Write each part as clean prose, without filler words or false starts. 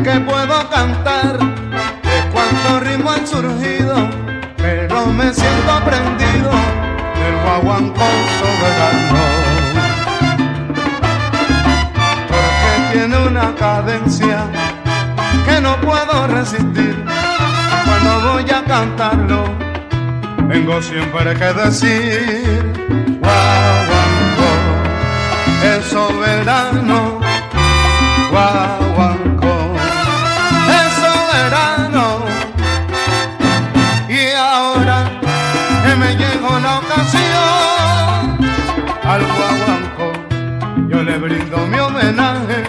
que puedo cantar de cuántos ritmos han surgido, pero me siento prendido del guaguancó soberano, porque tiene una cadencia que no puedo resistir. Cuando voy a cantarlo, tengo siempre que decir: guaguancó es soberano, guaguancó es soberano. Y ahora que me llegó la ocasión, al guaguancó yo le brindo mi homenaje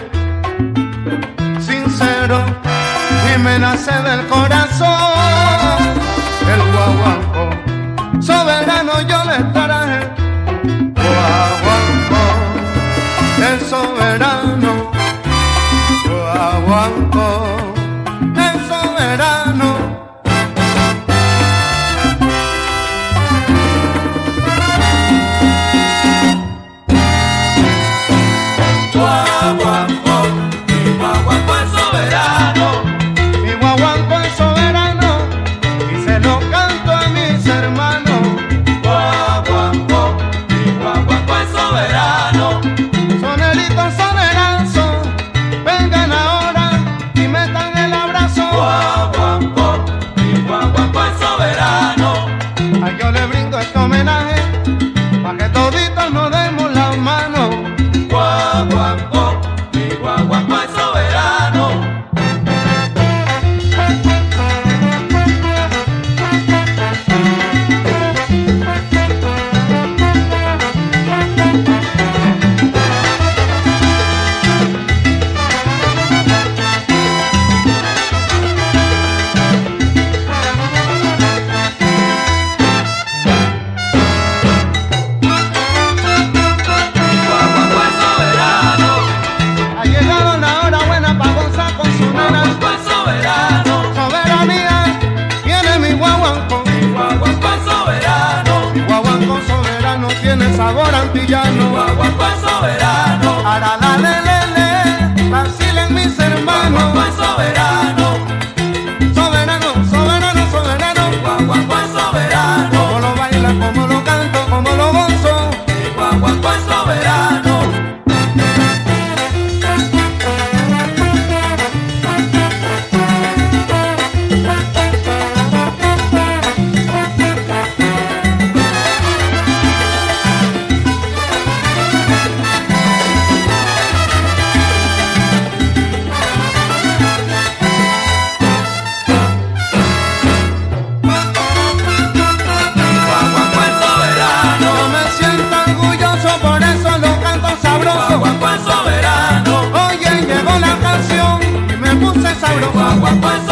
sincero y me nace del corazón. El guaguancó soberano yo le traje, guaguancó es soberano, guaguancó es soberano. Guaguancó, mi guaguancó es soberano. Mi guaguancó es soberano y se lo canto a mis hermanos. Guaguancó, mi guaguancó es soberano. Sonelitos soberanzos, vengan ahora y metan el abrazo. Guaguancó, mi guaguancó es soberano. A yo le brindo este homenaje pa' que toditos nos demos las manos. Guaguancó, mi guaguancó es soberano. Ha llegado la hora buena pa' gozar con su nena. Guaguancó es soberano. Soberanía tiene mi guaguancó. Mi guaguancó es soberano. Mi guaguancó soberano tiene sabor antillano. Guaguancó es soberano. Ara la le, vacilen mis hermanos. Guaguancó es soberano. Soberano, soberano, soberano. Guaguancó es soberano. Como lo baila, como lo canto, como lo gozo. Mi guaguancó es soberano. Guaguancó es soberano. Yo me siento orgulloso, por eso lo canto sabroso. Guaguancó es soberano. Oye, llegó la canción y me puse sabroso. Guaguancó es